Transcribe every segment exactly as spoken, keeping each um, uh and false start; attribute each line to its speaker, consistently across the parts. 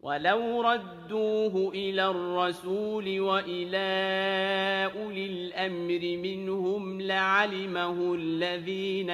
Speaker 1: ولو ردوه إلى الرسول وإلى أولي الأمر منهم لعلمه الذين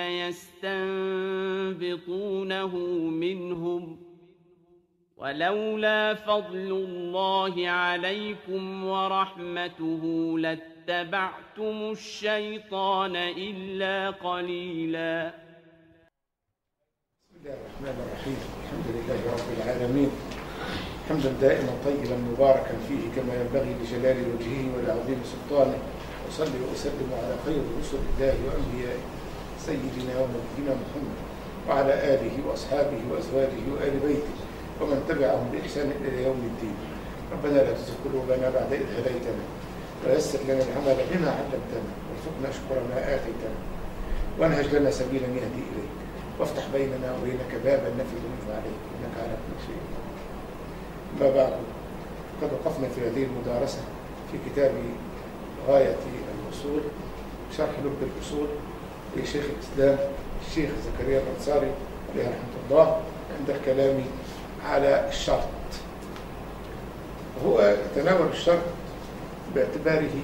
Speaker 1: يستنبطونه منهم ولولا فضل الله عليكم ورحمته لاتبعتم الشيطان إلا قليلا.
Speaker 2: بسم الله الرحمن الرحيم. الحمد لله رب العالمين، حمدا دائما طيبا مباركا فيه كما ينبغي لجلال وجهه ولعظيم سلطانه، وصلي وأسلم على خير رسل الله وأنبيائه سيدنا ونبينا محمد وعلى آله وأصحابه وأزواجه وآل بيته ومن تبعهم بإحسان إلى يوم الدين. ربنا لا تزغ قلوبنا بعد إذ هديتنا ويسر لنا العمل بما علمتنا وارزقنا شكر ما آتيتنا وانهج لنا سبيلا يهدي إليك وافتح بيننا وبينك بابا نفذ منه عليك إنك على كل شيء. ما بعد، قد وقفنا في هذه المدارسة في كتاب غاية الوصول شرح لب الأصول لشيخ الإسلام الشيخ زكريا الأنصاري عليه رحمة الله عند الكلام على الشرط. هو تناول الشرط باعتباره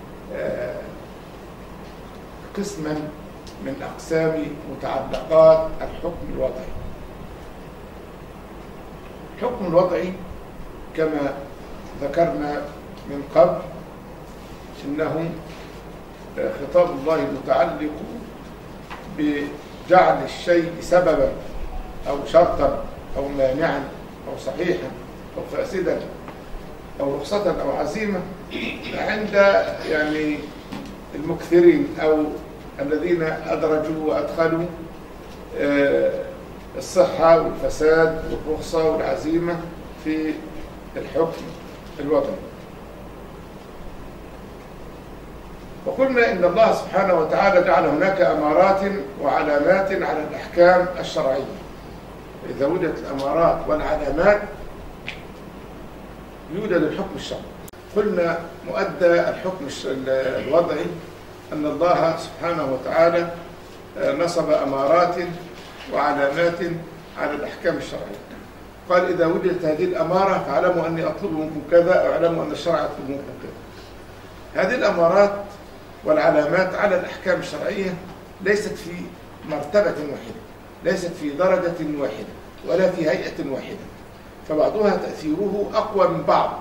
Speaker 2: قسما من أقسام متعلقات الحكم الوضعي. الحكم الوضعي كما ذكرنا من قبل إنه خطاب الله المتعلق بجعل الشيء سببا أو شرطا أو مانعا أو صحيحا أو فاسدا أو رخصة أو عزيمة عند يعني المكثرين أو الذين أدرجوا وأدخلوا الصحة والفساد والرخصة والعزيمة في الحكم الوضعي. وقلنا إن الله سبحانه وتعالى جعل هناك أمارات وعلامات على الأحكام الشرعية. إذا وجدت الأمارات والعلامات يوجد الحكم الشرعي. قلنا مؤدى الحكم الوضعي أن الله سبحانه وتعالى نصب أمارات وعلامات على الأحكام الشرعية. قال إذا وجدت هذه الأمارة فاعلموا أني أطلب منكم كذا أو اعلموا أن الشرع يطلب منكم كذا. هذه الأمارات والعلامات على الأحكام الشرعية ليست في مرتبة واحدة، ليست في درجة واحدة ولا في هيئة واحدة، فبعضها تأثيره أقوى من بعض.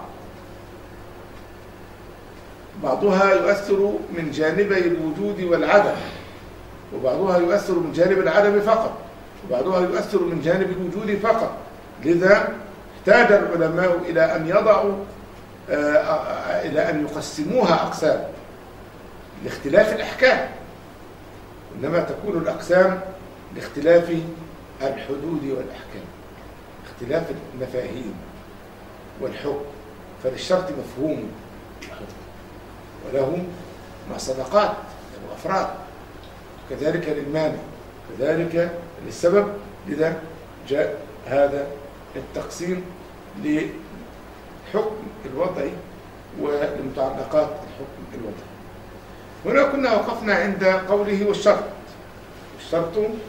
Speaker 2: بعضها يؤثر من جانبي الوجود والعدم، وبعضها يؤثر من جانب العدم فقط، وبعضها يؤثر من جانب الوجود فقط. لذا احتاج العلماء إلى أن يضعوا إلى أن يقسموها أقسام لاختلاف الأحكام، إنما تكون الأقسام لاختلاف الحدود والأحكام، اختلاف المفاهيم والحكم. فللشرط مفهوم الحكم وله معصدقات له أفراد، كذلك للمانع كذلك للسبب. لذا جاء هذا التقسيم للحكم الوضعي ولمتعلقات الحكم الوضعي. هنا كنا وقفنا عند قوله والشرط. الشرط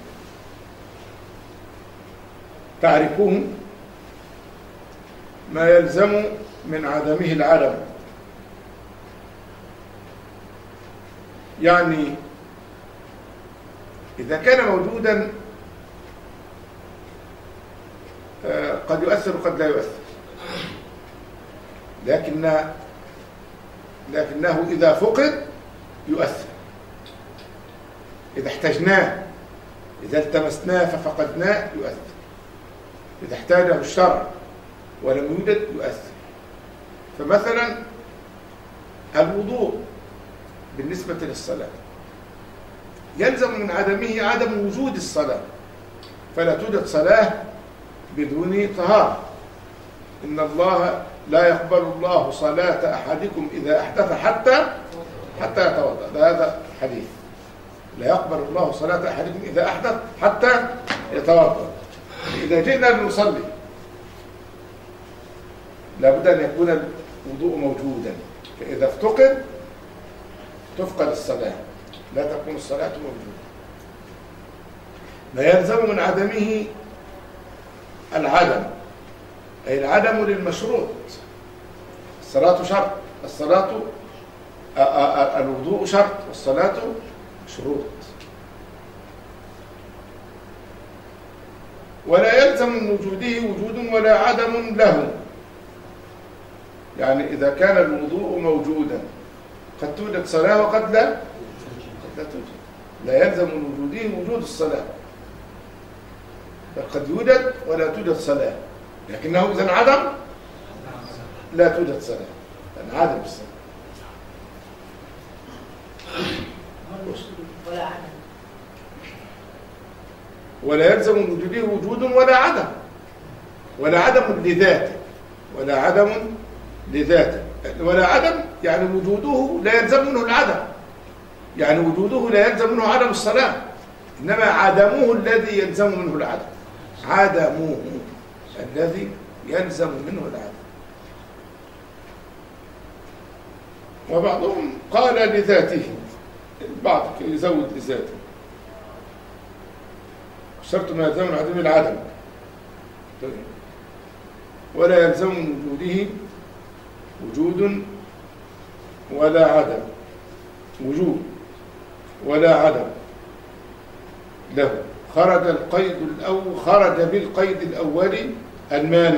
Speaker 2: تعرفوه ما يلزم من عدمه العدم، يعني إذا كان موجودا قد يؤثر وقد لا يؤثر، لكن لكنه إذا فقد يؤثر. إذا احتجناه، إذا التمسناه ففقدناه يؤثر. إذا احتاجه الشرع ولم يوجد يؤثر. فمثلا الوضوء بالنسبة للصلاة يلزم من عدمه عدم وجود الصلاة، فلا توجد صلاة بدون طهارة. إن الله لا يقبل الله صلاة أحدكم إذا أحدث حتى حتى يتوضأ. هذا حديث لا يقبل الله صلاة أحدكم إذا أحدث حتى يتوضأ. إذا جئنا لنصلي لابد أن يكون الوضوء موجودا، فإذا افتقد تفقد الصلاة، لا تكون الصلاة موجودة. ما يلزم من عدمه العدم أي العدم للمشروط. الصلاة شرط، الصلاة الوضوء شرط، والصلاة شروط. ولا يلزم من وجوده وجود ولا عدم له. يعني إذا كان الوضوء موجودا قد توجد صلاة وقد لا قد لا توجد. لا يلزم من وجوده وجود الصلاة، قد يوجد ولا توجد صلاة، لكنه إذا انعدم لا توجد صلاة، لأن عدم الصلاة.
Speaker 3: ولا عدم.
Speaker 2: ولا يلزم من وجوده وجود ولا عدم. ولا عدم لذاته، ولا عدم لذاته. ولا عدم يعني وجوده لا يلزم منه العدم، يعني وجوده لا يلزم منه عدم الصلاة، إنما عدمه الذي يلزم منه العدم. عدمه الذي يلزم منه العدم. وبعضهم قال لذاته، البعض يزود لذاته. شرط ما يلزم من عدم العدم. ولا يلزم من وجوده وجود ولا عدم. وجود ولا عدم له. خرج القيد الأول، خرج بالقيد الأولي المانع.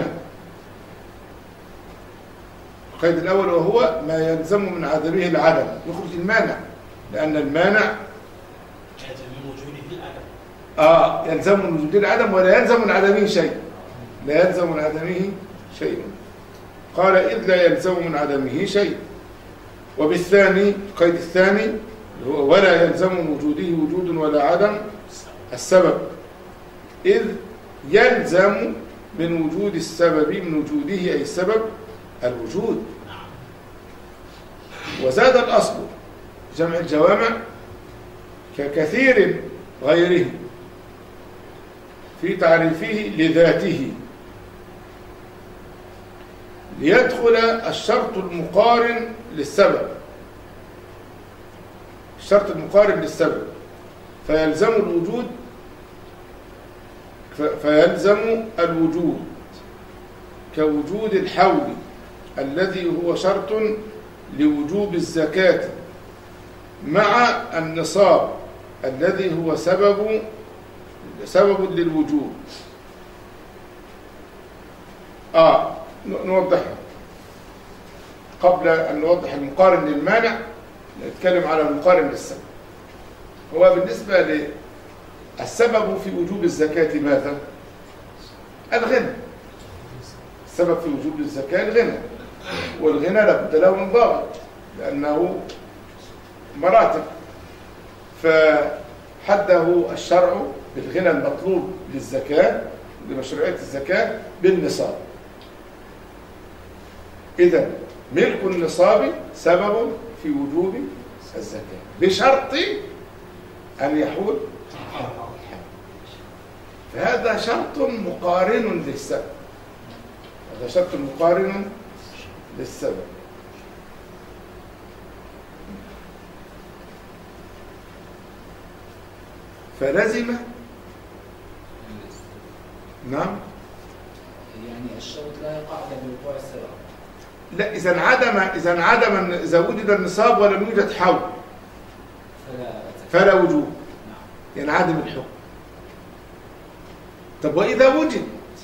Speaker 2: القيد الأول وهو ما يلزم من عدمه العدم، يخرج المانع، لأن المانع
Speaker 4: يلزم من وجوده العدم.
Speaker 2: آه يلزم من وجوده العدم ولا يلزم من عدمه شيء. لا يلزم من عدمه شيء. قال إذ لا يلزم من عدمه شيء. وبالثاني القيد الثاني هو ولا يلزم من وجوده وجود ولا عدم السبب، إذ يلزم من وجود السبب من وجوده أي السبب الوجود. وزاد الأصل جمع الجوامع ككثير غيره في تعريفه لذاته، ليدخل الشرط المقارن للسبب. الشرط المقارن للسبب فيلزم الوجود فيلزم الوجود كوجود الحول الذي هو شرط لوجوب الزكاة، مع النصاب الذي هو سبب سبب للوجوب. آه نوضحها قبل أن نوضح المقارن للمانع. نتكلم على المقارن للسبب. هو بالنسبة للسبب في وجوب الزكاة ماذا؟ الغنى. السبب في وجوب الزكاة الغنى، والغنى لابد له من ضابط لأنه مراتب، فحده الشرع بالغنى المطلوب للزكاة لمشروعية الزكاة بالنصاب. إذن ملك النصاب سبب في وجوب الزكاة بشرط أن يحول. فهذا شرط مقارن للسبب، هذا شرط مقارن للسبب. فلزم نعم
Speaker 3: يعني الشرط لا يقع الا بوقوع السبب.
Speaker 2: لا، إذا عدم إذا عدم إذا وجد النصاب ولم يوجد حول
Speaker 3: فلا
Speaker 2: فلا وجوب، ينعدم الحكم. طب وإذا وجد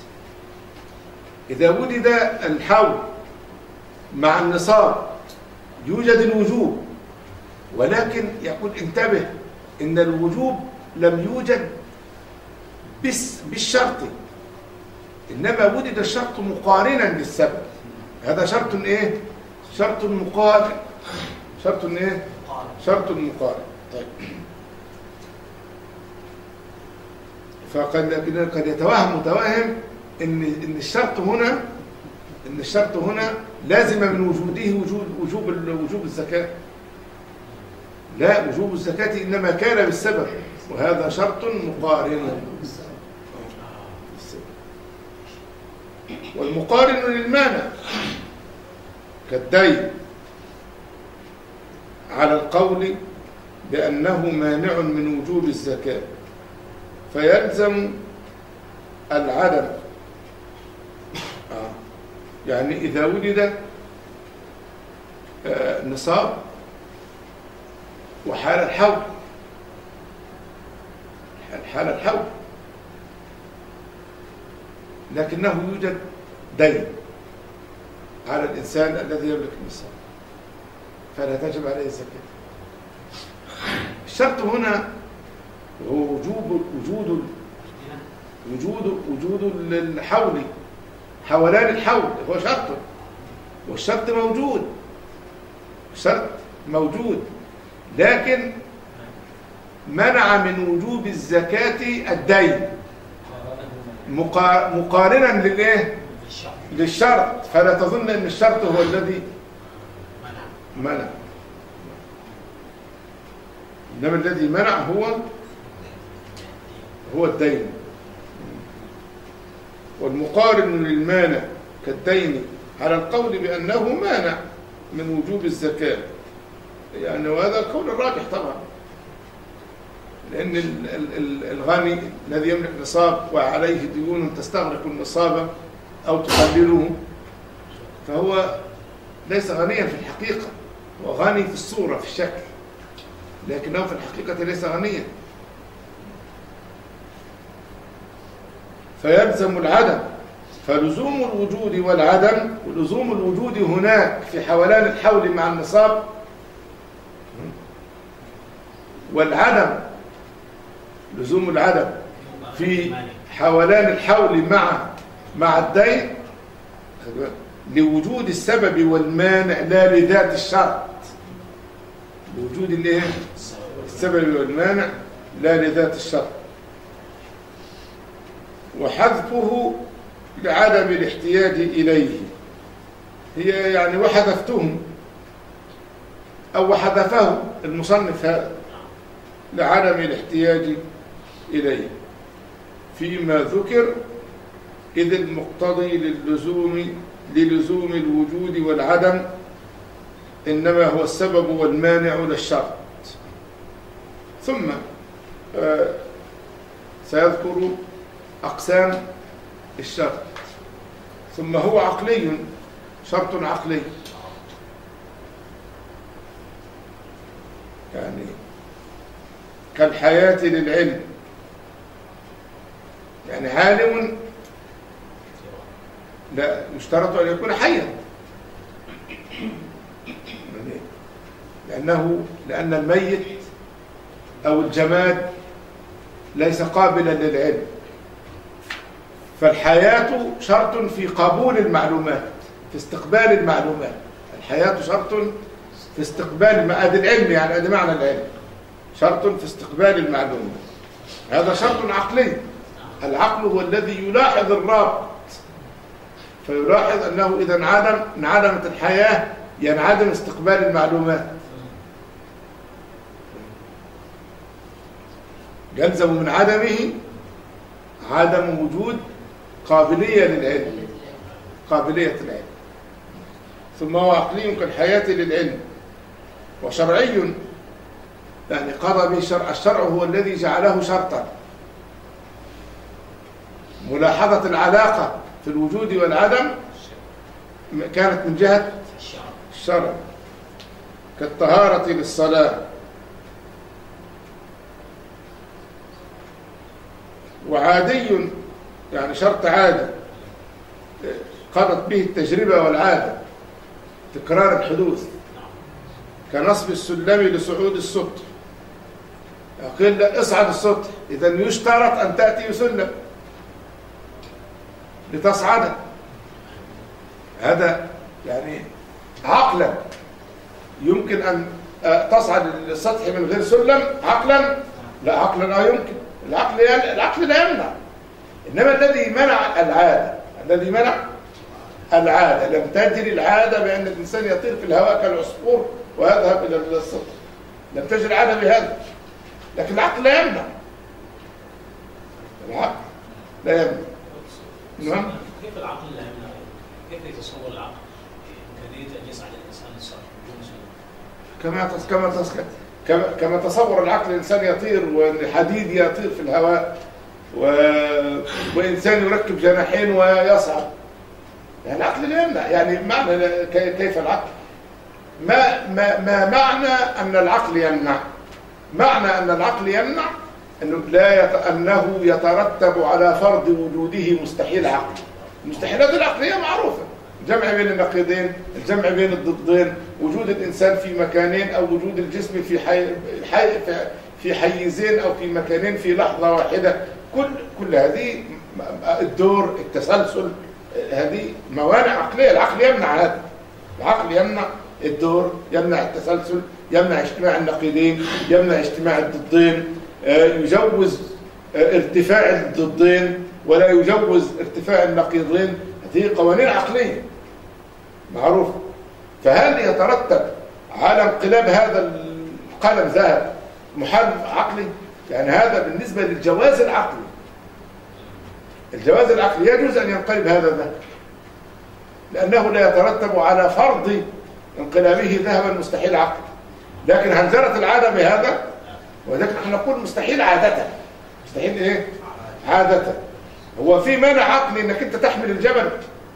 Speaker 2: إذا وجد الحول مع النصاب يوجد الوجوب، ولكن يقول انتبه إن الوجوب لم يوجد بس بالشرط، إنما وجد الشرط مقارنا للسبب. هذا شرط إيه؟ شرط مقارن. شرط إيه؟ شرط مقارن. طيب. فقد قد يتوهم متوهم إن إن الشرط هنا إن الشرط هنا لازم من وجوده وجود وجوب وجوب الزكاة. لا، وجوب الزكاة إنما كان بالسبب، وهذا شرط مقارن. والمقارن للمانع كالدين على القول بأنه مانع من وجوب الزكاة، فيلزم العدم. آه. يعني إذا ولد نصاب وحال الحول، حال الحول، لكنه يوجد دين على الإنسان الذي يملك النصاب فلا تجب عليه الزكاة. الشرط هنا هو وجوب وجود وجود وجود الحول، حولان الحول هو شرط، والشرط موجود، الشرط موجود، لكن منع من وجوب الزكاة الدين مقارنا للايه؟ للشرط، فلا تظن ان الشرط هو الذي منع، انما الذي منع هو هو الدين. والمقارن للمانع كالدين على القول بأنه مانع من وجوب الزكاة، يعني وهذا القول الراجح طبعا، لأن الغني الذي يملك نصاب وعليه ديون تستغرق النصاب أو تقلله فهو ليس غنيا في الحقيقة، هو غني في الصورة في الشكل، لكنه في الحقيقة ليس غنيا، فيلزم العدم. فلزوم الوجود والعدم، ولزوم الوجود هناك في حولان الحول مع النصاب، والعدم لزوم العدم في حولان الحول مع مع الدين لوجود السبب والمانع لا لذات الشرط، لوجود الايه؟ السبب والمانع لا لذات الشرط، وحذفه لعدم الاحتياج إليه، هي يعني وحذفتهم أو وحذفه المصنف هذا لعدم الاحتياج إليه فيما ذكر، إذ المقتضي للزوم للزوم الوجود والعدم إنما هو السبب والمانع للشرط. ثم آه سيذكر أقسام الشرط، ثم هو عقلي، شرط عقلي، يعني كالحياة للعلم، يعني عالم لا يشترط أن يكون حيا، لأنه لأن الميت أو الجماد ليس قابلا للعلم، فالحياة شرط في قبول المعلومات، في استقبال المعلومات، الحياة شرط في استقبال هذا العلم، يعني هذا معنى العلم، شرط في استقبال المعلومات، هذا شرط عقلي. العقل هو الذي يلاحظ الرابط، فيلاحظ أنه إذا انعدم انعدمت الحياة ينعدم استقبال المعلومات، يلزم من عدمه عدم وجود قابلية للعلم، قابلية العلم. ثم هو عقلي كالحياة للعلم، وشرعي يعني قضى به الشرع، الشرع هو الذي جعله شرطا، ملاحظة العلاقة في الوجود والعدم كانت من جهة الشرع، كالطهارة للصلاة، وعادي يعني شرط عادي قضت به التجربة والعادة، تكرار الحدوث، كنصب السلم لصعود السطح، قيل اصعد السطح، إذا يشترط أن تأتي بسلم لتصعد، هذا يعني عقلا يمكن أن تصعد السطح من غير سلم، عقلا لا، عقلا لا يمكن، العقل العقل لا يمنع، إنما الذي منع العادة، الذي منع العادة، لم تجري العادة بأن الإنسان يطير في الهواء كالعصفور ويذهب إلى السطح، لم تجري العادة بهذا، لكن العقل لا يمنع، العقل لا يمنع. نعم.
Speaker 4: كيف العقل لا يمنع؟ كيف يتصور العقل إمكانية أن يسعى الإنسان الصالح
Speaker 2: كما كما كما كما تصور العقل الإنسان يطير والحديد يطير في الهواء و... وإنسان يركب جناحين ويصعد، يعني العقل لا يمنع. يعني معنى كيف العقل؟ ما ما ما معنى ان العقل يمنع؟ معنى ان العقل يمنع انه لا يت... انه يترتب على فرض وجوده مستحيل عقلي. المستحيلات العقليه معروفه، الجمع بين النقيضين، الجمع بين الضدين، وجود الانسان في مكانين او وجود الجسم في حي... حي... في حيزين او في مكانين في لحظه واحده، كل كل هذه الدور، التسلسل، هذه موانع عقليه. العقل يمنع هذا، العقل يمنع الدور، يمنع التسلسل، يمنع اجتماع النقيضين، يمنع اجتماع الضدين، يجوز ارتفاع الضدين ولا يجوز ارتفاع النقيضين. هذه قوانين عقليه معروفه. فهل يترتب على انقلاب هذا القلم ذهب محال عقلي؟ يعني هذا بالنسبه للجواز العقلي، الجواز العقلي يجوز ان ينقلب هذا الذهب، لانه لا يترتب على فرض انقلابه ذهبا مستحيل عقلي. لكن هل جرت العاده بهذا؟ وذلك نحن نقول مستحيل عادة. مستحيل ايه؟ عادة. هو في مانع عقلي انك انت تحمل الجبل؟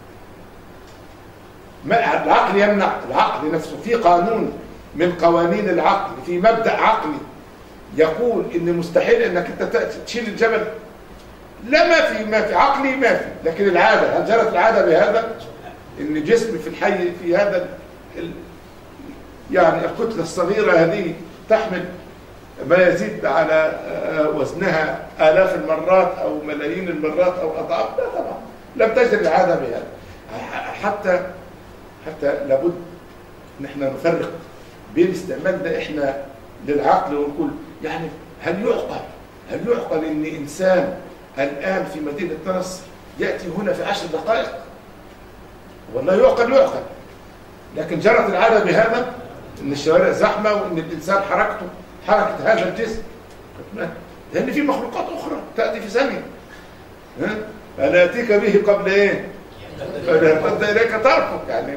Speaker 2: ما العقل يمنع، العقل نفسه في قانون من قوانين العقل، في مبدأ عقلي يقول ان مستحيل انك انت تشيل الجبل. لا، ما في ما في عقلي ما في. لكن العادة، هل جرت العادة بهذا؟ ان جسم في الحي في هذا ال... يعني الكتلة الصغيرة هذه تحمل ما يزيد على وزنها آلاف المرات أو ملايين المرات أو أضعاف؟ لا طبعا، لم تجد العادة بهذا. حتى حتى لابد نحن نفرق بين استعمالنا إحنا للعقل ونقول يعني هل يعقل هل يعقل إن إنسان الآن في مدينة نصر يأتي هنا في عشر دقائق؟ والله يعقل يعقل. لكن جرت العادة بهذا إن الشوارع زحمة وإن الإنسان حركته حركة هذا الجسم، لأن في مخلوقات أخرى تأتي في ثانية. أنا أتيك به قبل إيه؟ فليرتد إليك طرفك. يعني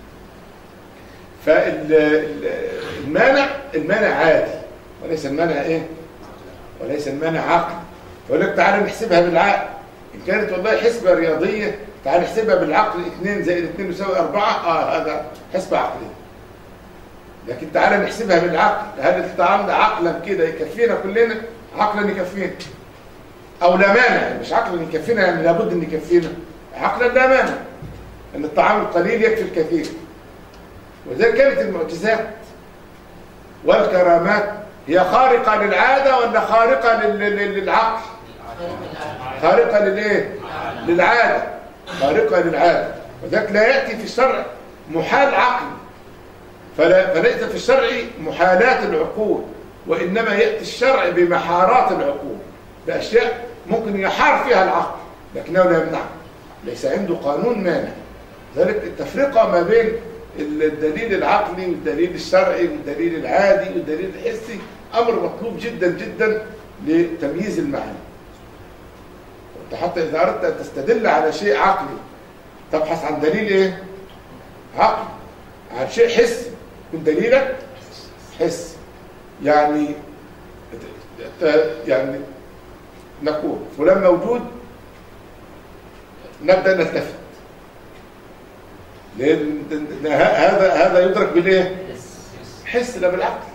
Speaker 2: فالمانع المانع عادي وليس المانع إيه؟ وليس المانع عقل. يقول لك تعالى نحسبها بالعقل. إن كانت والله حسبة رياضية تعالى نحسبها بالعقل، اثنين زائد اثنين يساوي أربعة، آه هذا حسبة عقلية. لكن تعالى نحسبها بالعقل. هل الطعام ده عقلا كده يكفينا كلنا؟ عقلا يكفينا او لا مانع، مش عقلا يكفينا يعني لابد ان يكفينا، عقلا لا مانع ان الطعام القليل يكفي الكثير. وذلك كانت المعجزات والكرامات هي خارقه للعاده ولا خارقه للعقل؟ خارقه للايه؟ للعاده، خارقه للعاده. وذلك لا ياتي في الشرع محال عقلي، فلا فليس في الشرع محالات العقول، وإنما يأتي الشرع بمحارات العقول، بأشياء ممكن يحار فيها العقل لكنه لا يمنع، ليس عنده قانون مانع. ذلك التفرقة ما بين الدليل العقلي والدليل الشرعي والدليل العادي والدليل الحسي أمر مطلوب جدا جدا لتمييز المعنى. حتى إذا أردت أن تستدل على شيء عقلي تبحث عن دليل إيه؟ عقلي، عن شيء حسي. من دليلك حس. يعني يعني نقول فلان موجود، نبدأ نلتفت، لأن هذا هذا يدرك بالايه؟ حس، لا بالعقل.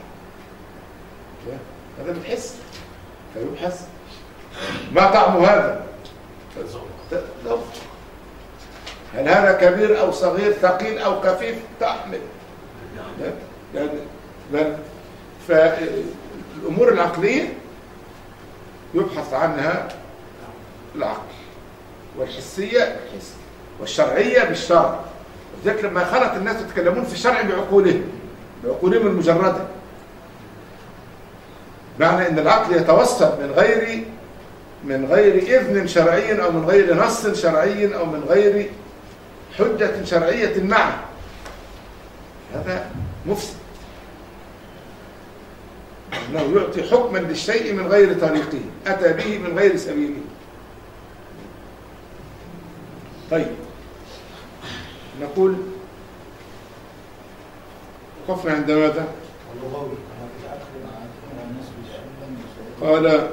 Speaker 2: هذا بالحس. فيبحث ما طعم هذا؟ ذوق. هل هذا كبير أو صغير، ثقيل أو خفيف؟ تحمل. يعني فالأمور العقلية يبحث عنها العقل، والحسية بالحس، والشرعية بالشرع. وذلك لما خلت الناس يتكلمون في الشرع بعقولهم بعقولهم المجردة، معنى أن العقل يتوصل من غير من غير إذن شرعي أو من غير نص شرعي أو من غير حجة شرعية معه، هذا مفسد. أنه يعطي حكما للشيء من غير طريقه، أتى به من غير سبيله. طيب نقول وقفنا عند ماذا؟ قال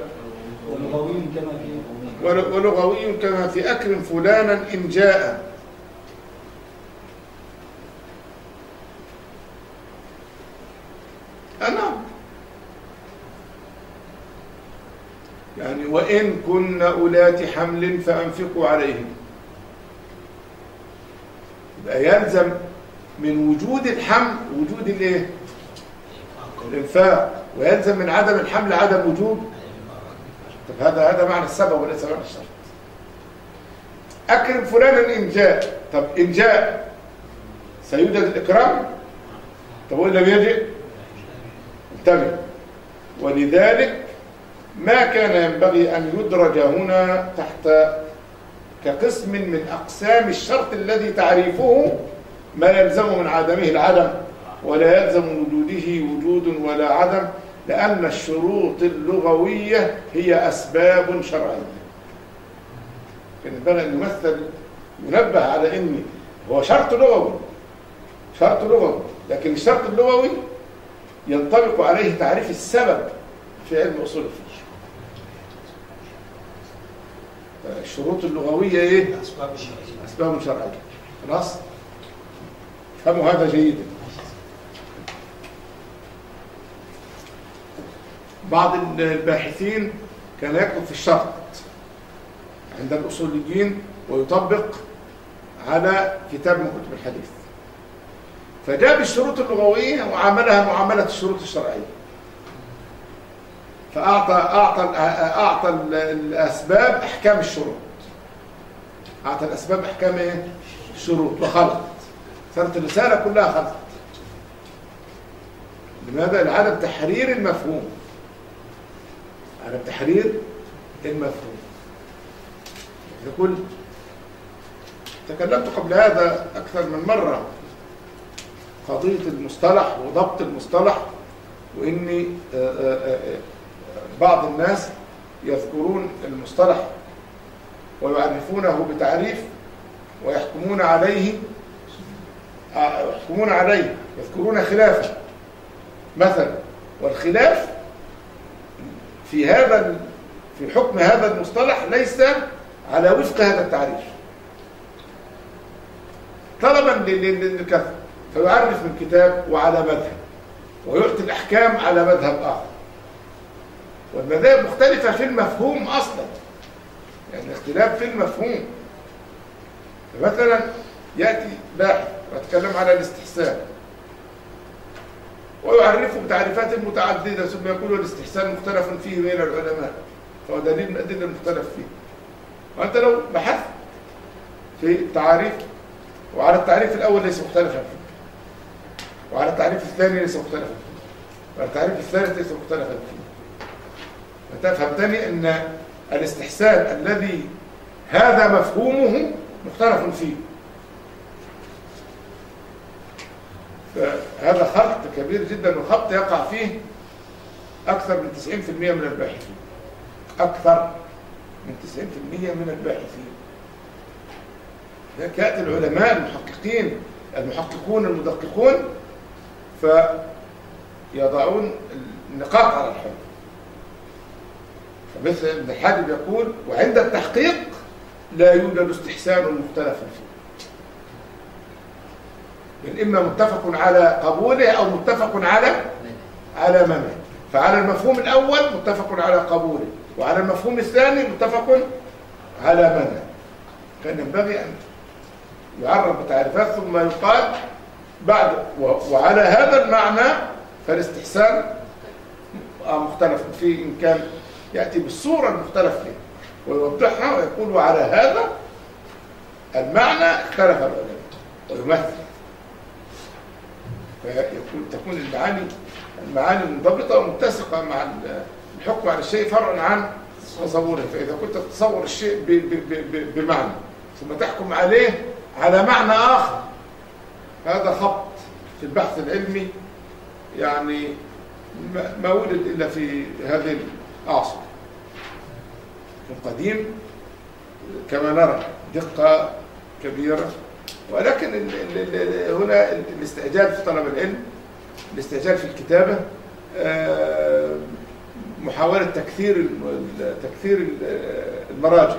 Speaker 2: ولغوي كما في أكرم فلانا إن جاء. أنا يعني وإن كن أولات حمل فأنفقوا عليهم، يبقى يلزم من وجود الحمل وجود الايه؟ الإنفاق، ويلزم من عدم الحمل عدم وجود. طب هذا هذا معنى السبب وليس معنى الشرط. أكرم فلانا إن جاء، طب إن جاء سيوجد الإكرام؟ طب وإن لم يجئ؟ انتبه. ولذلك ما كان ينبغي أن يدرج هنا تحت كقسم من أقسام الشرط الذي تعريفه ما يلزم من عدمه العدم ولا يلزم من وجوده وجود ولا عدم، لأن الشروط اللغوية هي أسباب شرعية. كان ينبغي أن يمثل ينبه على أن هو شرط لغوي، شرط لغوي، لكن الشرط اللغوي ينطبق عليه تعريف السبب في علم أصول الفقه. الشروط اللغوية إيه؟
Speaker 4: أسباب شرعية.
Speaker 2: أسباب شرعية. خلاص؟ فهموا هذا جيدا. بعض الباحثين كان يكتب في الشرط عند الأصوليين ويطبق على كتاب من كتب الحديث، فجاب الشروط اللغوية وعملها معاملة الشروط الشرعية، فأعطى أعطى أعطى الأسباب أحكام الشروط، أعطى الأسباب أحكام إيه؟ الشروط، وخلط صارت الرسالة كلها خلط. لماذا؟ لعدم تحرير المفهوم، عدم تحرير المفهوم. يقول تكلمت قبل هذا أكثر من مرة قضية المصطلح وضبط المصطلح، وإني بعض الناس يذكرون المصطلح ويعرفونه بتعريف ويحكمون عليه يحكمون عليه يذكرون خلافه مثلا، والخلاف في هذا في حكم هذا المصطلح ليس على وفق هذا التعريف طلبا للكثرة، فيعرف من كتاب وعلى مذهب ويعطي الأحكام على مذهب آخر، والمذاهب مختلفة في المفهوم أصلا، يعني اختلاف في المفهوم. فمثلا يأتي باحث ويتكلم على الاستحسان ويعرفه بتعريفات متعددة ثم يقول الاستحسان مختلف فيه بين العلماء، فهو دليل من الأدلة المختلف فيه. وأنت لو بحثت في التعاريف وعلى التعريف الأول ليس مختلفا فيه، وعلى التعريف الثاني ليس مختلفا فيه، وعلى التعريف الثالث ليس مختلفا فيه، فتفهمتني أن الاستحسان الذي هذا مفهومه مختلف فيه. فهذا خلط كبير جدا، وخلط يقع فيه أكثر من تسعين بالمئة من الباحثين، أكثر من تسعين بالمئة من الباحثين. يأتي العلماء المحققين المحققون المدققون فيضعون النقاط على الحكم. فمثل ابن حاجب يقول وعند التحقيق لا يوجد استحسان مختلفا فيه، بل إما متفق على قبوله أو متفق على على منعه. فعلى المفهوم الأول متفق على قبوله، وعلى المفهوم الثاني متفق على منعه. كان ينبغي أن يعرف بتعريفات ثم يقال بعد وعلى هذا المعنى فالاستحسان مختلف فيه، إن كان يأتي بالصورة المختلف فيه ويوضحها ويقول وعلى هذا المعنى اختلف العلماء ويمثل، فيكون تكون المعاني المعاني منضبطة ومتسقة مع الحكم على الشيء فرعا عن تصوره. فإذا كنت تتصور الشيء بمعنى ثم تحكم عليه على معنى آخر، هذا خط في البحث العلمي يعني ما وجد إلا في هذه العصر. في القديم كما نرى دقة كبيرة، ولكن ال ال ال هنا الاستعجال في طلب العلم، الاستعجال في الكتابة، محاولة تكثير تكثير المراجع.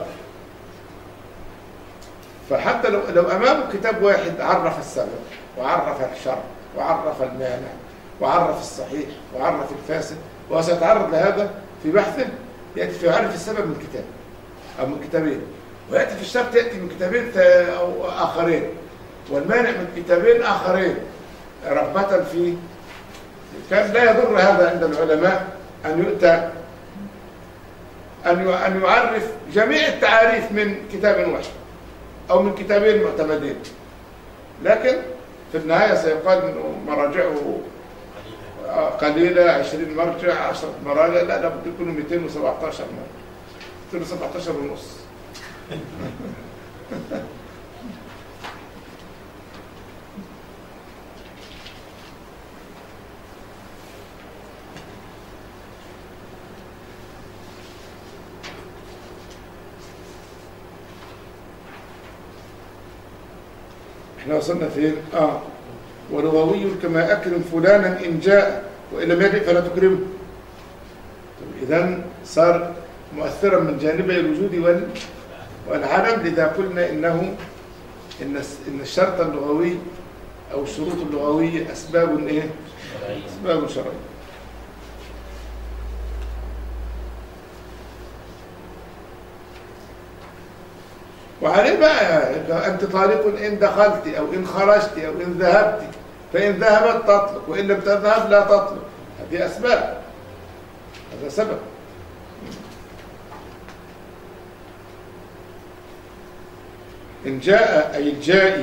Speaker 2: فحتى لو لو أمامه كتاب واحد عرف السبب وعرف الشرط وعرف المانع وعرف الصحيح وعرف الفاسد، وسيتعرض لهذا في بحثه يأتي في يعرف السبب من كتاب أو من كتابين، ويأتي في الشرط يأتي من كتابين أو آخرين، والمانع من كتابين آخرين رغبة في. كان لا يضر هذا عند العلماء أن يؤتى أن يعرف جميع التعاريف من كتاب واحد أو من كتابين معتمدين، لكن في النهاية سيقال أنه مراجعه قليلة، عشرين مرجع، عشرة مراجع، لا لابد يكونوا مئتين وسبعة عشر مرجع، مئتين وسبعة عشر ونص. احنا وصلنا فين؟ اه ولغوي كما اكرم فلانا ان جاء وان لم يجئ فلا تكرمه. اذا صار مؤثرا من جانبي الوجود والعدم، لذا قلنا انه ان ان الشرط اللغوي او الشروط اللغويه اسباب ايه؟ اسباب شرعيه. وعليه بقى أنت طالق إن دخلت أو إن خرجت أو إن ذهبت، فإن ذهبت تطلق وإن لم تذهب لا تطلق. هذه أسباب، هذا سبب. إن جاء أي الجائي،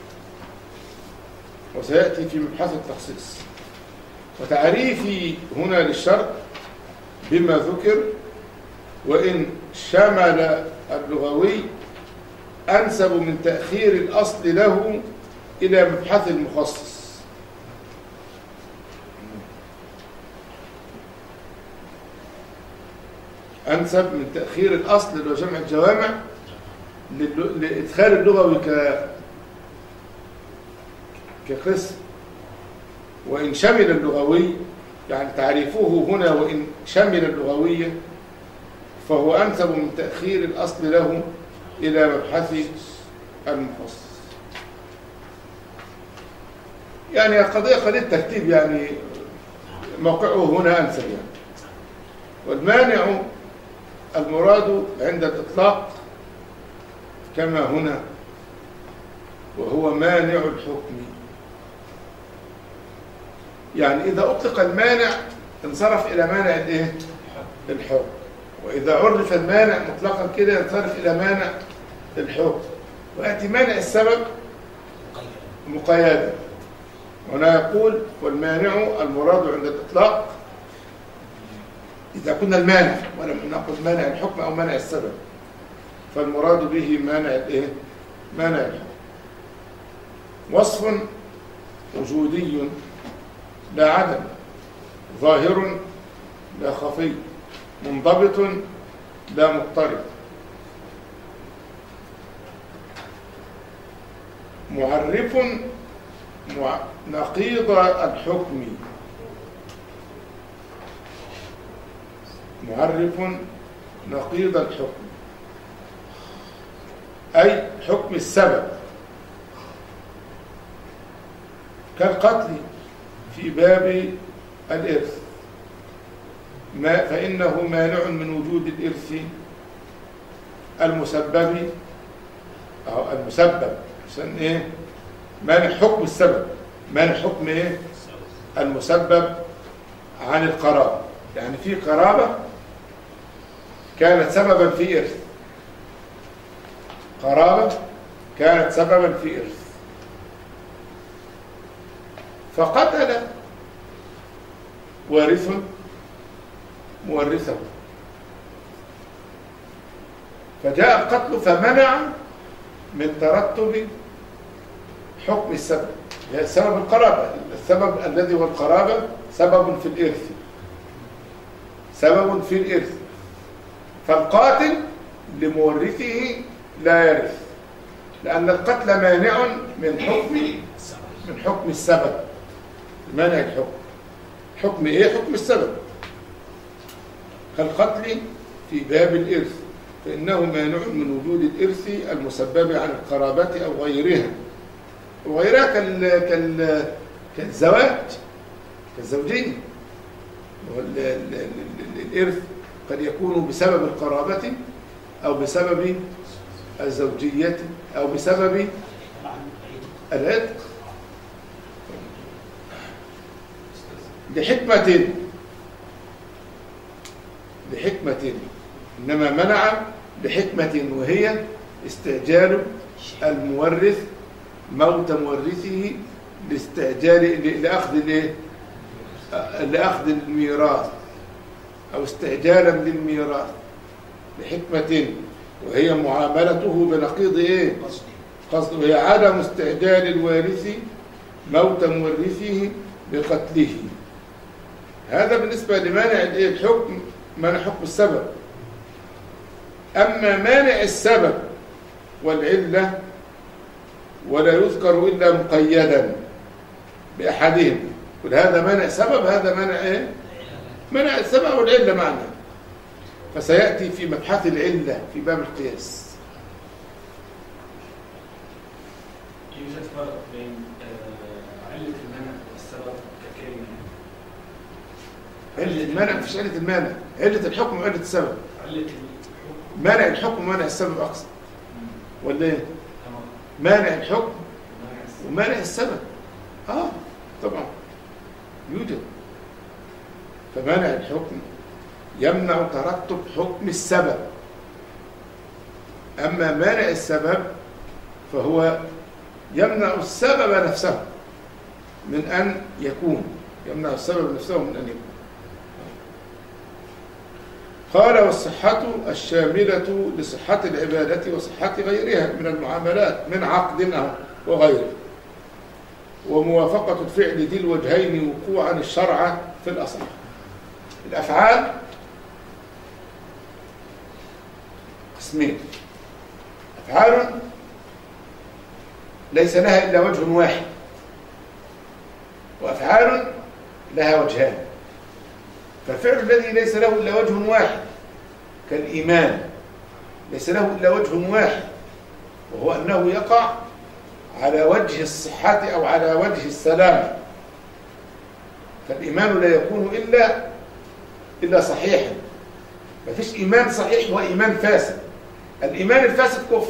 Speaker 2: وسيأتي في مبحث التخصيص. وتعريفي هنا للشرط بما ذكر وإن شمل اللغوي أنسب من تأخير الأصل له إلى مبحث المخصص. أنسب من تأخير الأصل اللي هو جمع الجوامع لإدخال اللغوي ك كقسم. وإن شمل اللغوي يعني تعريفه هنا وإن شمل اللغوية فهو أنسب من تأخير الأصل له إلى مبحث المخصص. يعني قضية قضية ترتيب، يعني موقعه هنا أنسب يعني. والمانع المراد عند الإطلاق كما هنا، وهو مانع الحكم. يعني إذا أطلق المانع انصرف إلى مانع الإيه؟ الحكم. وإذا عرف المانع مطلقا كده ينصرف إلى مانع الحكم، ويأتي مانع السبب مقيدا. هنا يقول والمانع المراد عند الإطلاق إذا كنا المانع ولم نقل مانع الحكم أو مانع السبب، فالمراد به مانع الإيه؟ مانع الحكم. وصف وجودي لا عدم، ظاهر لا خفي، منضبط لا مضطرب، معرف مع... نقيض الحكم، معرف نقيض الحكم أي حكم السبب، كالقتل في باب الإرث، ما فإنه مانع من وجود الإرث المسبب أو المسبب عشان إيه؟ مانع حكم السبب، مانع حكم إيه؟ المسبب عن القرابة. يعني في قرابة كانت سببا في إرث، قرابة كانت سببا في إرث، فقتل وارث مورثه، فجاء القتل فمنع من ترتب حكم السبب، يعني سبب القرابة، السبب الذي هو القرابة سبب في الإرث، سبب في الإرث، فالقاتل لمورثه لا يرث، لأن القتل مانع من حكم من حكم السبب، مانع الحكم. حكم إيه؟ حكم السبب. كالقتل في باب الإرث فإنه مانع من وجود الإرث المسبب عن القرابة أو غيرها، وغيرها كال... كال... كالزواج، كالزوجية. الإرث قد يكون بسبب القرابة أو بسبب الزوجية أو بسبب العتق لحكمة لحكمة إنما منع لحكمة، وهي استعجال المورث موت مورثه لاستعجال لأخذ لأخذ الميراث أو استعجالا للميراث لحكمة، وهي معاملته بنقيض إيه؟ قصده، وهي عدم استعجال الوارث موت مورثه بقتله. هذا بالنسبة لمانع الحكم، مانع حكم السبب. أما مانع السبب والعلة ولا يذكر إلا مقيدا بأحدهم، هذا مانع سبب، هذا مانع إيه؟ مانع السبب والعلة معنا، فسيأتي في مبحث العلة في باب القياس.
Speaker 4: يوجد فرق بين علة المنع والسبب ككلمة.
Speaker 2: علة المنع مفيش علة المانع، علة الحكم وعلة السبب.
Speaker 4: علة الحكم
Speaker 2: مانع الحكم ومانع السبب أقصد، ولا إيه؟ مانع الحكم ومانع السبب. آه طبعا يوجد. فمانع الحكم يمنع ترتب حكم السبب، أما مانع السبب فهو يمنع السبب نفسه من أن يكون، يمنع السبب نفسه من أن يكون. قال والصحة الشاملة لصحة العبادة وصحة غيرها من المعاملات من عقد وغيره، وموافقة الفعل ذي الوجهين وقوعا الشرع في الأصل. الأفعال قسمين: أفعال ليس لها إلا وجه واحد، وأفعال لها وجهان. فالفعل الذي ليس له إلا وجه واحد كالإيمان ليس له إلا وجه واحد، وهو أنه يقع على وجه الصحة أو على وجه السلامة. فالإيمان لا يكون إلا إلا صحيحا. ما فيش إيمان صحيح وإيمان فاسد. الإيمان الفاسد كفر،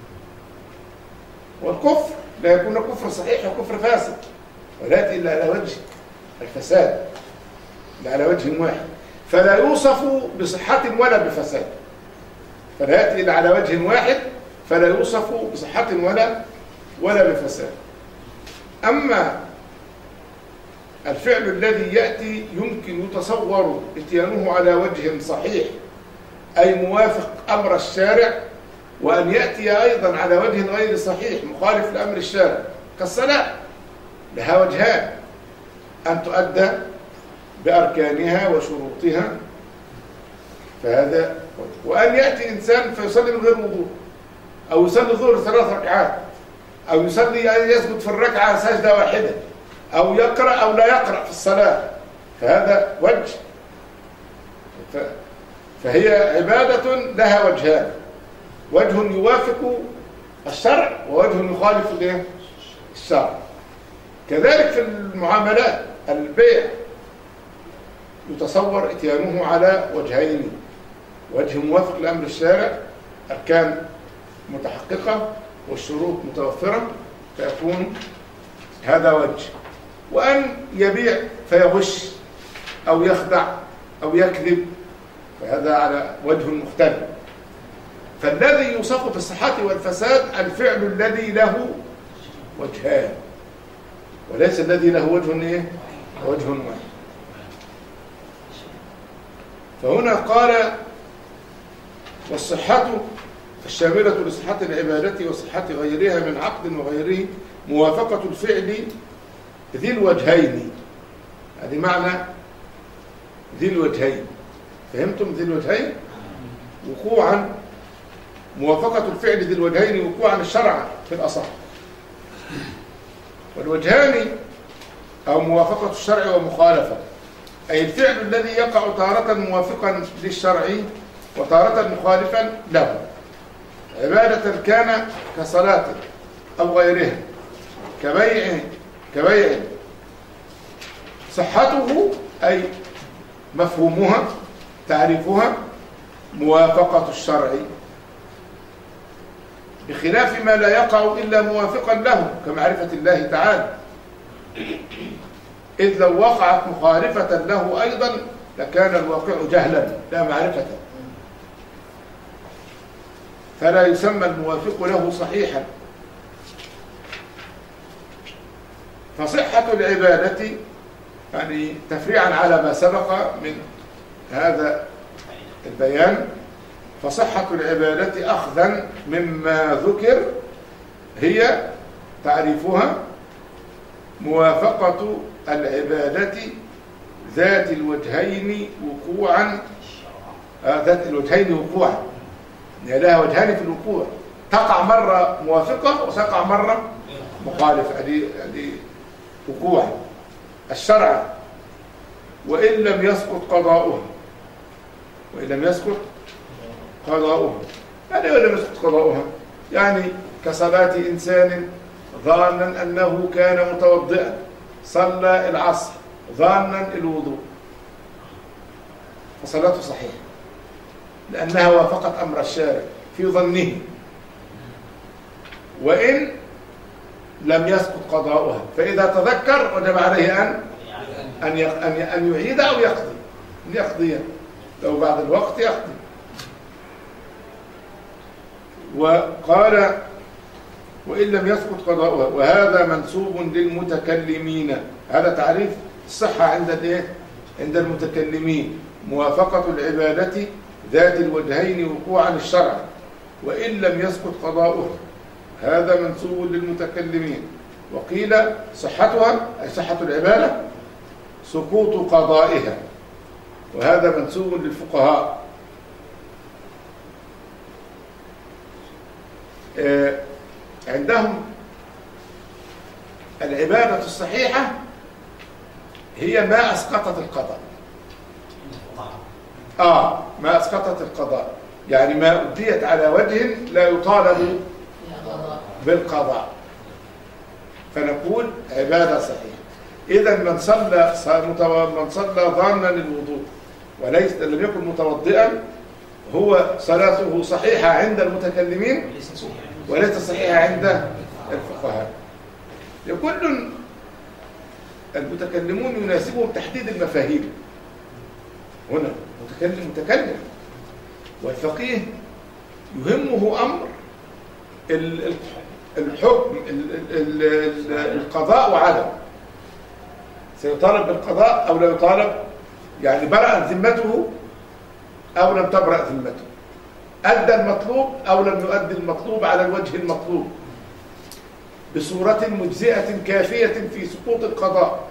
Speaker 2: والكفر لا يكون كفر صحيح وكفر فاسد، ولا يأتي إلا على وجه الفساد، إلا على وجه واحد، فلا يوصف بصحة ولا بفساد، فلا يأتي إلا على وجه واحد، فلا يوصف بصحة ولا ولا بفساد. أما الفعل الذي يأتي يمكن يتصور اتيانه على وجه صحيح أي موافق أمر الشارع، وأن يأتي أيضا على وجه غير صحيح مخالف لأمر الشارع، كالصلاة لها وجهان: أن تؤدى بأركانها وشروطها، فهذا، وأن يأتي إنسان فيصلي من غير وضوء، أو يصلي الظهر ثلاث ركعات، أو يصلي يسجد في الركعة سجدة واحدة، أو يقرأ أو لا يقرأ في الصلاة، فهذا وجه. فهي عبادة لها وجهان: وجه يوافق الشرع ووجه يخالف الشرع. كذلك في المعاملات، البيع يتصور اتيانه على وجهين: وجه موافق لأمر الشارع، أركان متحققة والشروط متوفرة، فيكون هذا وجه. وأن يبيع فيغش أو يخدع أو يكذب، فهذا على وجه مختلف. فالذي يوصف بالصحة والفساد الفعل الذي له وجهان، وليس الذي له وجه ايه؟ وجه واحد. فهنا قال والصحة الشاملة لصحة العبادة وصحة غيرها من عقد وغيره موافقة الفعل ذي الوجهين. هذه معنى ذي الوجهين، فهمتم ذي الوجهين؟ وقوعا موافقة الفعل ذي الوجهين وقوعا الشرع في الأصح. والوجهان أو موافقة الشرع ومخالفة، أي الفعل الذي يقع تارة موافقا للشرع وتارة مخالفا له، عبادة كان كصلاة أو غيرها، كبيع كبيع صحته أي مفهومها تعريفها موافقة الشرع، بخلاف ما لا يقع إلا موافقا له كمعرفة الله تعالى، إذ لو وقعت مخالفة له أيضا لكان الواقع جهلا لا معرفة، فلا يسمى الموافق له صحيحا. فصحة العبادة يعني تفريعا على ما سبق من هذا البيان، فصحة العبادة أخذا مما ذكر هي تعريفها موافقة العبادة ذات الوجهين وقوعا آه ذات الوجهين وقوعا، يعني لها وجهان في الوقوع، تقع مرة موافقة وتقع مرة مخالفة، هذه هذه وقوعا الشرع، وإن لم يسقط قضاؤها، وإن لم يسقط قضاؤها، يعني وإن لم يسقط قضاؤها يعني كصلاة إنسان ظانا أنه كان متوضئا صلى العصر ظانا الوضوء، فصلاته صحيحة لأنها وافقت أمر الشارع في ظنه، وإن لم يسقط قضاؤها فإذا تذكر وجب عليه أن أن أن يعيد أو يقضي، أن يقضي لو بعد الوقت يقضي. وقال وإن لم يسقط قضاؤها، وهذا منسوب للمتكلمين، هذا تعريف الصحة عند الايه؟ عند المتكلمين، موافقة العبادة ذات الوجهين وقوعا الشرع، وإن لم يسقط قضاؤها، هذا منسوب للمتكلمين. وقيل صحتها أي صحة العبادة سقوط قضائها، وهذا منسوب للفقهاء. آه عندهم العبادة الصحيحة هي ما أسقطت القضاء، آه ما أسقطت القضاء، يعني ما أديت على وجه لا يطالب بالقضاء، فنقول عبادة صحيحة. إذا من صلى من صلى ظانا الوضوء وليس لم يكن متوضئا، هو صلاته صحيحة عند المتكلمين وليس صحيحة عند الفقهاء. لكل المتكلمون يناسبهم تحديد المفاهيم، هنا متكلم متكلم، والفقيه يهمه أمر الحكم القضاء وعدم، سيطالب بالقضاء أو لا يطالب، يعني برأت ذمته أو لم تبرأ ذمته، أدى المطلوب أو لم يؤدي المطلوب على الوجه المطلوب بصورة مجزئة كافية في سقوط القضاء.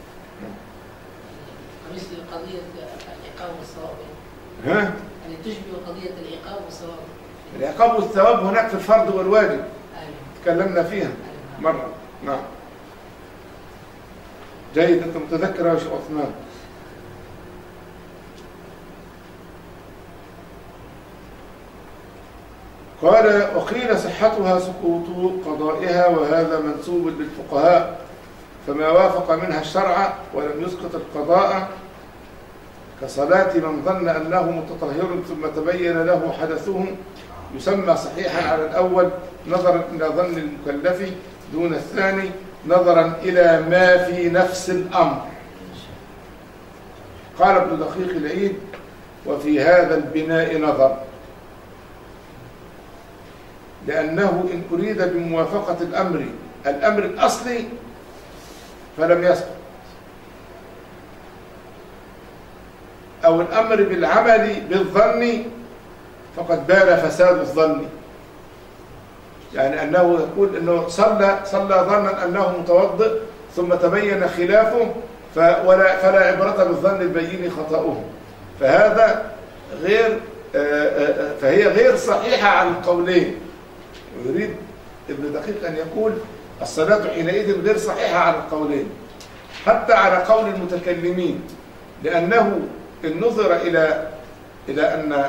Speaker 5: مثل قضية العقاب والثواب،
Speaker 2: ها؟
Speaker 5: يعني تشبه قضية العقاب والثواب.
Speaker 2: العقاب والثواب هناك في الفرض والواجب،
Speaker 5: أيوة.
Speaker 2: تكلمنا فيها مرة. نعم جيد، أنت متذكر يا شيخ عثمان. قال وقيل صحتها سقوط قضائها، وهذا منسوب للفقهاء، فما وافق منها الشرع ولم يسقط القضاء كصلاة من ظن أنه متطهر ثم تبين له حدثه يسمى صحيحا على الأول نظرا إلى ظن المكلف دون الثاني نظرا إلى ما في نفس الأمر. قال ابن دقيق العيد وفي هذا البناء نظر، لأنه إن أريد بموافقة الأمر الأمر الأصلي فلم يسقط، أو الأمر بالعمل بالظن فقد بان فساد الظن، يعني أنه يقول أنه صلى صلى ظنا أنه متوضئ ثم تبين خلافه فلا, فلا عبرة بالظن البين خطأه، فهذا غير فهي غير صحيحة عن القولين. ويريد ابن دقيق أن يقول الصلاة حينئذ غير صحيحة على القولين، حتى على قول المتكلمين، لأنه إن نظر إلى إلى أن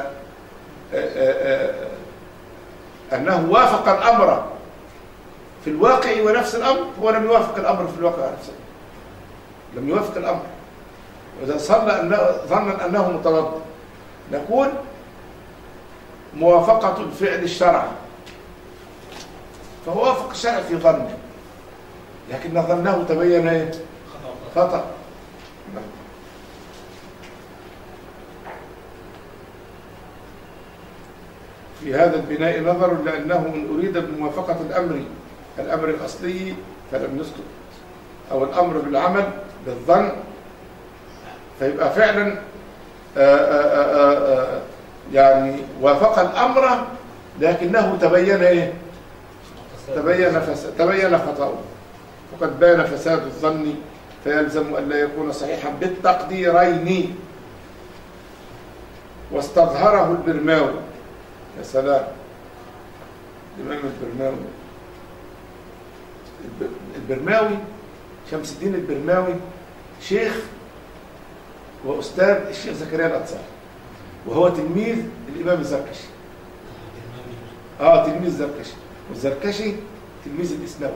Speaker 2: أنه وافق الأمر في الواقع ونفس الأمر، هو لم يوافق الأمر في الواقع ونفس الأمر، لم يوافق الأمر. وإذا ظن أنه متوضئ نقول موافقة الفعل الشرع، فهو وافق الشرع في ظنه، لكن ظنه تبين ايه؟ خطأ. في هذا البناء نظر، لأنه إن أريد بموافقة الأمر الأمر الأصلي فلم يسقط، أو الأمر بالعمل بالظن، فيبقى فعلا آآ آآ آآ يعني وافق الأمر لكنه تبين ايه؟ تبين فساد، تبين خطأه، وقد بان فساد الظن فيلزم أن لا يكون صحيحا بالتقديرين. واستظهره البرماوي. يا سلام، الإمام البرماوي البرماوي شمس الدين البرماوي شيخ وأستاذ الشيخ زكريا الأنصاري، وهو تلميذ الإمام الزركشي. آه تلميذ الزركشي، والزركشي تلميذ الإسناوي.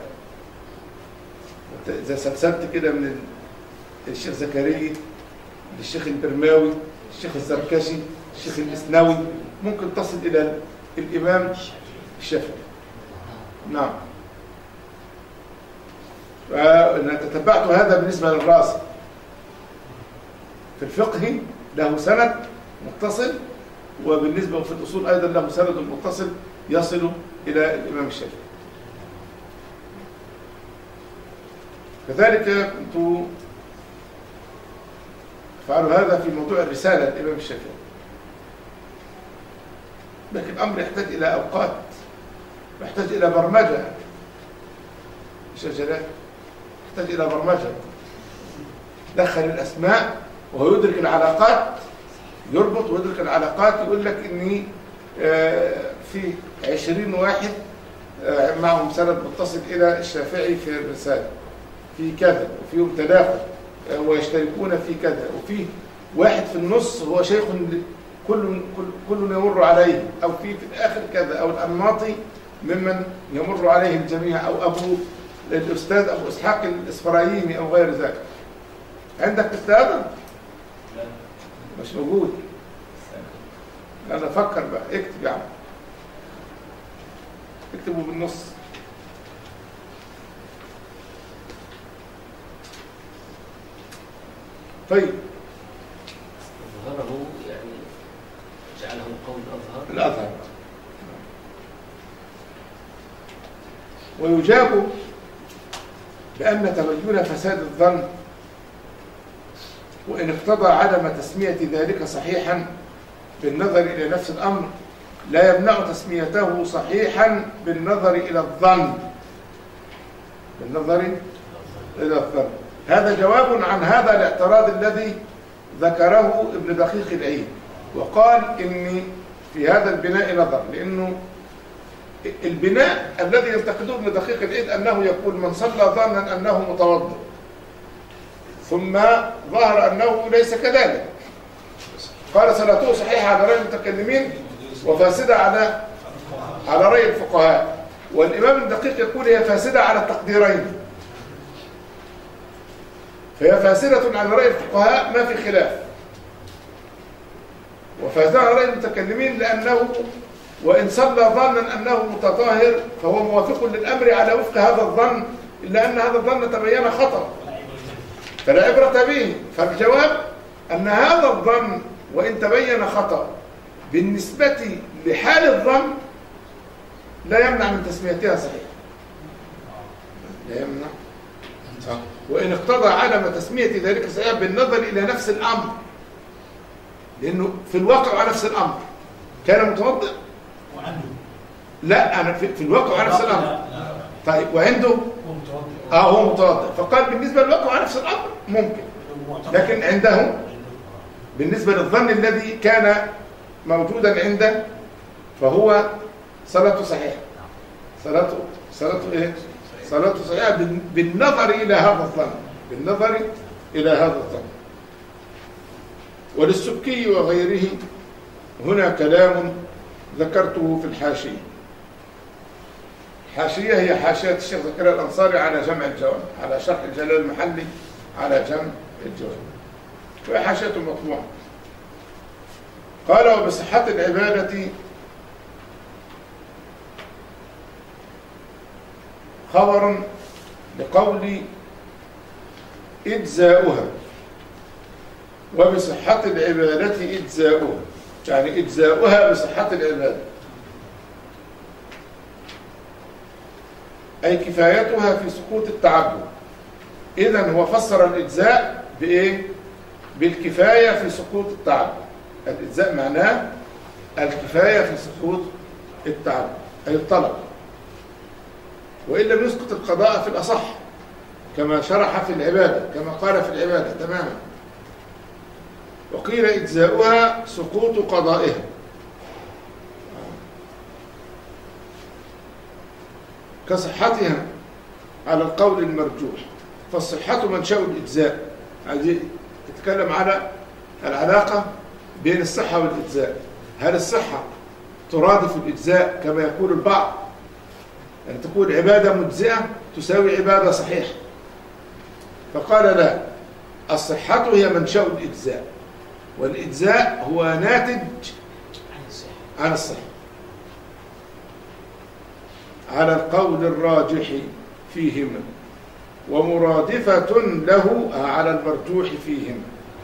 Speaker 2: إذا سلسلت كده من الشيخ زكريا للشيخ البرماوي، الشيخ الزركشي، الشيخ الإسناوي، ممكن تصل إلى الإمام الشافعي. نعم. فأنا تتبعت هذا بالنسبة للراسي. في الفقه له سند متصل، وبالنسبة في الأصول أيضا له سند متصل يصل إلى الإمام الشافعي. كذلك كنت أفعل هذا في موضوع الرسالة الإمام الشافعي، لكن الأمر يحتاج إلى أوقات، يحتاج إلى برمجة. شجرات يحتاج إلى برمجة، دخل الأسماء وهو يدرك العلاقات، يربط ويدرك العلاقات. يقول لك إني في عشرين واحد معهم سند متصل إلى الشافعي في الرسالة في كذا، وفيهم تداخل ويشتركون في كذا، وفي واحد في النص هو شيخ كل كل يمر عليه، أو في في الآخر كذا، أو الأنماطي ممن يمر عليه الجميع، أو أبو الأستاذ أبو إسحاق الإسفرايني أو غير ذلك. عندك هذا؟ مش موجود. أنا أفكر بقى، اكتب يا عم، اكتبوا بالنص. طيب،
Speaker 6: أظهره يعني جعله قول أظهر
Speaker 2: الأظهر. ويجاب بأن تبين فساد الظن وإن اقتضى عدم تسمية ذلك صحيحا بالنظر إلى نفس الأمر لا يمنع تسميته صحيحا بالنظر إلى الظن، بالنظر إلى الظن. هذا جواب عن هذا الاعتراض الذي ذكره ابن دقيق العيد، وقال إن في هذا البناء نظر، لأنه البناء الذي ينتقده ابن دقيق العيد أنه يقول من صلى ظنا أنه متوضئ ثم ظهر أنه ليس كذلك، قال صلاته صحيحة على رأي المتكلمين وفاسدة على على رأي الفقهاء. والإمام الدقيق يقول هي فاسدة على التقديرين، فهي فاسدة على رأي الفقهاء ما في خلاف، وفاسدة على رأي المتكلمين لأنه وإن صلى ظنا أنه متطهر فهو موافق للأمر على وفق هذا الظن، إلا أن هذا الظن تبين خطأ فلا عبرة به. فالجواب أن هذا الظن وإن تبين خطأ بالنسبة لحال الظن لا يمنع من تسميتها صحيح، لا يمنع. وإن اقتضى عدم تسمية ذلك صحيح بالنظر إلى نفس الأمر، لأنه في الواقع على نفس الأمر كان متوضئ
Speaker 4: وعنده
Speaker 2: لا أنا في, في الواقع على نفس الأمر. طيب وعنده اه هو متوضئ، فقال بالنسبة للواقع على نفس الأمر ممكن، لكن عنده بالنسبة للظن الذي كان موجودا عنده فهو صلاته صحيحة. صلاته صلاته ايه؟ صلاته صحيحة بالنظر إلى هذا الظن، بالنظر إلى هذا الظن. وللسبكي وغيره هنا كلام ذكرته في الحاشية. الحاشية هي حاشية الشيخ زكريا الأنصاري على جمع الجوامع، على شرح الجلال المحلي على جنب الجواب. وحاشيته مطبوعة. قال وبصحة العبادة خبر لقول إجزاؤها، وبصحة العبادة إجزاؤها، يعني إجزاؤها بصحة العبادة، أي كفايتها في سقوط التعبد. إذن هو فسر الإجزاء بإيه؟ بالكفاية في سقوط التعبد. الإجزاء معناه الكفاية في سقوط التعبد، أي الطلب، وإن لم يسقط القضاء في الأصح كما شرح في العبادة، كما قال في العبادة تماما. وقيل إجزاؤها سقوط قضائها، كصحتها على القول المرجوح. فالصحة منشأ الإجزاء. يعني يتكلم على العلاقة بين الصحة والإجزاء. هل الصحة ترادف الإجزاء كما يقول البعض، يعني تكون عبادة مجزئة تساوي عبادة صحيحة؟ فقال لا، الصحة هي منشأ الإجزاء، والإجزاء هو ناتج عن الصحة على القول الراجح فيهما، ومرادفة له على المرجوح فيهما.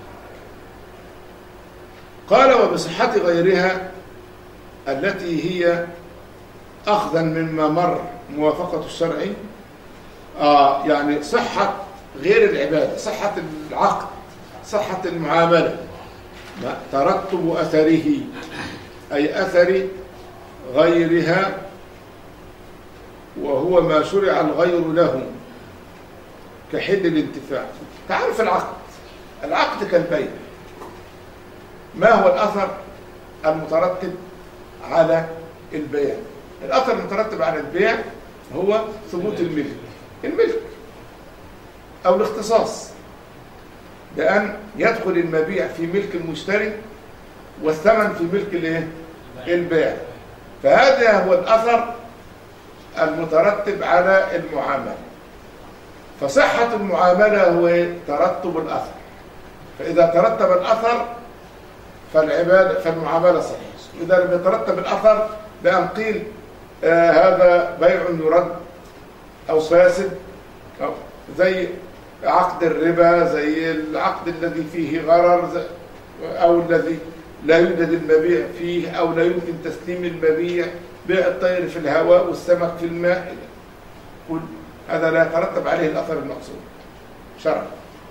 Speaker 2: قال وبصحة غيرها التي هي أخذا مما مر موافقة الشرع، آه يعني صحة غير العبادة، صحة العقد، صحة المعاملة، ترتب أثره، أي أثر غيرها، وهو ما شرع الغير له كحل الانتفاع. تعرف العقد، العقد كالبيع. ما هو الأثر المترتب على البيع؟ الأثر المترتب على البيع هو ثبوت الملك، الملك أو الاختصاص، بأن يدخل المبيع في ملك المشتري والثمن في ملك الايه؟ البيع. فهذا هو الأثر المترتب على المعاملة. فصحة المعاملة هو ترتب الأثر، فإذا ترتب الأثر فالعبادة فالمعاملة صحيحة. إذا لم يترتب الأثر بأن قيل آه هذا بيع يرد أو فاسد، أو زي عقد الربا، زي العقد الذي فيه غرر، أو الذي لا يوجد المبيع فيه، أو لا يمكن تسليم المبيع، بيع الطير في الهواء والسمك في الماء، كل هذا لا يترتب عليه الأثر المقصود شرعا.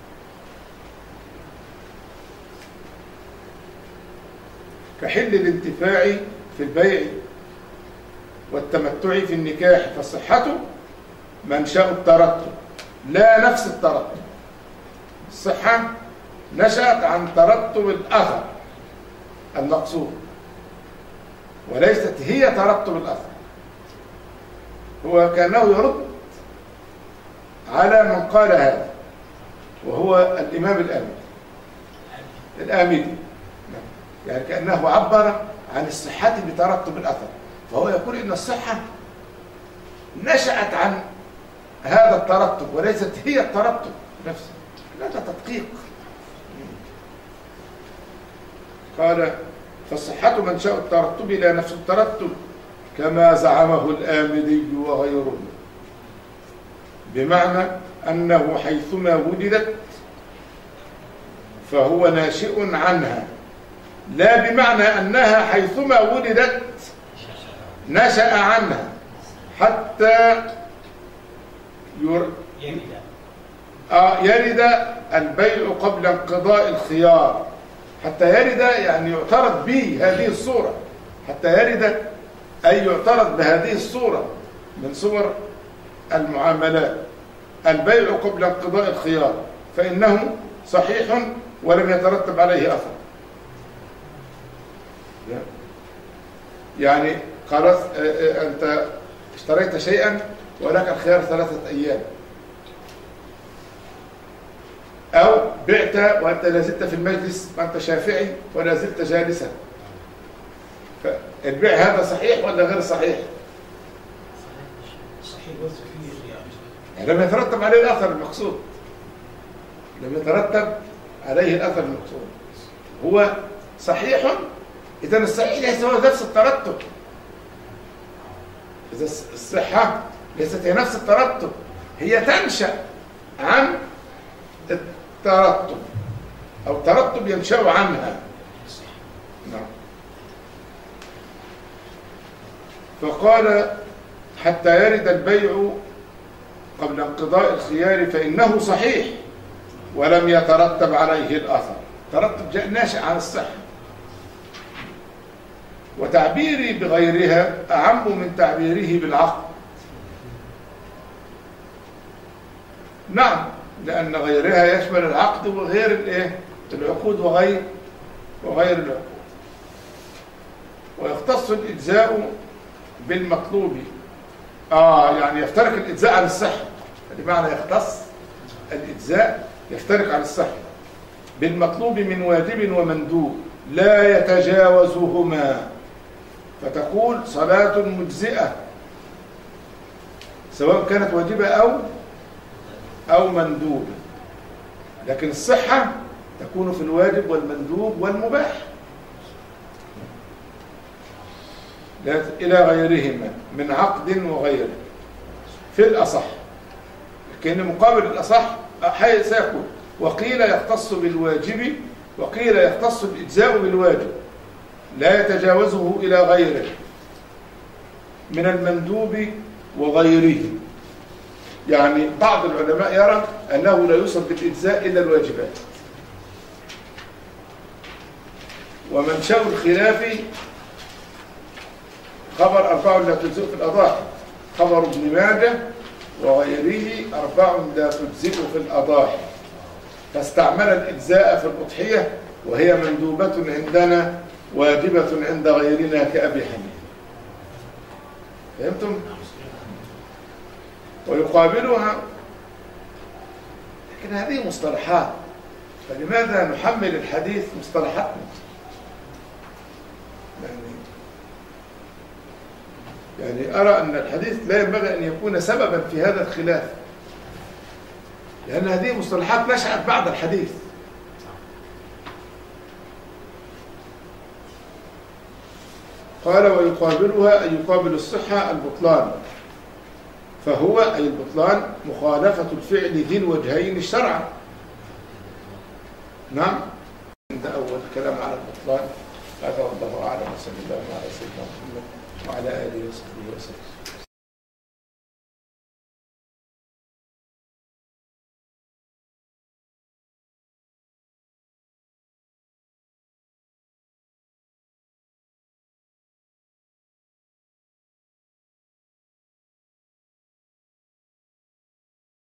Speaker 2: كحل الانتفاع في البيع والتمتع في النكاح، فالصحة منشأ الترتب لا نفس الترتب. الصحة نشأت عن ترتب الأثر المقصود، وليست هي ترتب الأثر. هو كأنه يرد على من قال هذا، وهو الإمام الآمدي الآمدي يعني كأنه عبر عن الصحة بترتب الأثر، فهو يقول إن الصحة نشأت عن هذا الترتب وليست هي الترتب نفسه. لا تدقيق. قال فالصحة منشأ الترتب لا نفس الترتب كما زعمه الآمدي وغيره، بمعنى أنه حيثما وجدت فهو ناشئ عنها، لا بمعنى أنها حيثما ولدت نشأ عنها حتى ير... آه يرد البيع قبل انقضاء الخيار، حتى يرد يعني يعترض به هذه الصورة، حتى يرد أي يعترض بهذه الصورة من صور المعاملات. البيع قبل انقضاء الخيار فإنه صحيح ولم يترتب عليه أثر. يعني خلاص أنت اشتريت شيئا ولك الخيار ثلاثة أيام، أو بعت وأنت لا زلت في المجلس وأنت شافعي ولا زلت جالسا، فالبيع هذا صحيح ولا غير صحيح؟
Speaker 4: صحيح. بس فيه
Speaker 2: يعني لم يترتب عليه الأثر المقصود. لم يترتب عليه الأثر المقصود. هو صحيح، إذا الصحيح ليس هو نفس الترتب. إذا الصحة ليست هي نفس الترتب، هي تنشأ عن الترتب أو ترتب ينشأ عنها. نعم. فقال حتى يرد البيع قبل انقضاء الخيار فإنه صحيح ولم يترتب عليه الأثر. ترتب جاء ناشئ عن الصحة. وتعبيري بغيرها أعم من تعبيره بالعقد. نعم، لأن غيرها يشمل العقد وغير الايه العقود وغير وغير العقود. ويختص الإجزاء بالمطلوب. آه يعني يفترق الإجزاء عن الصحة، بمعنى يختص الإجزاء يفترق عن الصحة بالمطلوب من واجب ومندوب لا يتجاوزهما، فتقول صلاة مجزئة سواء كانت واجبة أو أو مندوبة، لكن الصحة تكون في الواجب والمندوب والمباح إلى غيرهما من عقد وغيره في الأصح. لكن مقابل الأصح سيكون وقيل يختص بالواجب وقيل يختص الإجزاء بالواجب لا يتجاوزه إلى غيره من المندوب وغيره. يعني بعض العلماء يرى أنه لا يوصف بالإجزاء إلا الواجبات. ومنشأ الخلاف خبر أربع لا تجزئ في الأضاحي، خبر ابن ماجه وغيره أربع لا تجزئ في الأضاحي، فاستعمل الإجزاء في الأضحية وهي مندوبة عندنا واجبة عند غيرنا كأبي حنيفة. فهمتم؟ ويقابلها، لكن هذه مصطلحات، فلماذا نحمل الحديث مصطلحاتنا؟ يعني يعني أرى أن الحديث لا ينبغي أن يكون سببا في هذا الخلاف، لأن هذه مصطلحات نشأت بعد الحديث. قال ويقابلها أي يقابل الصحة البطلان، فهو أي البطلان مخالفة الفعل ذي الوجهين الشرعا. نعم، عند أول كلام على البطلان. هذا والله أعلم، وصلى الله على سيدنا محمد وعلى آله وصحبه وسلم.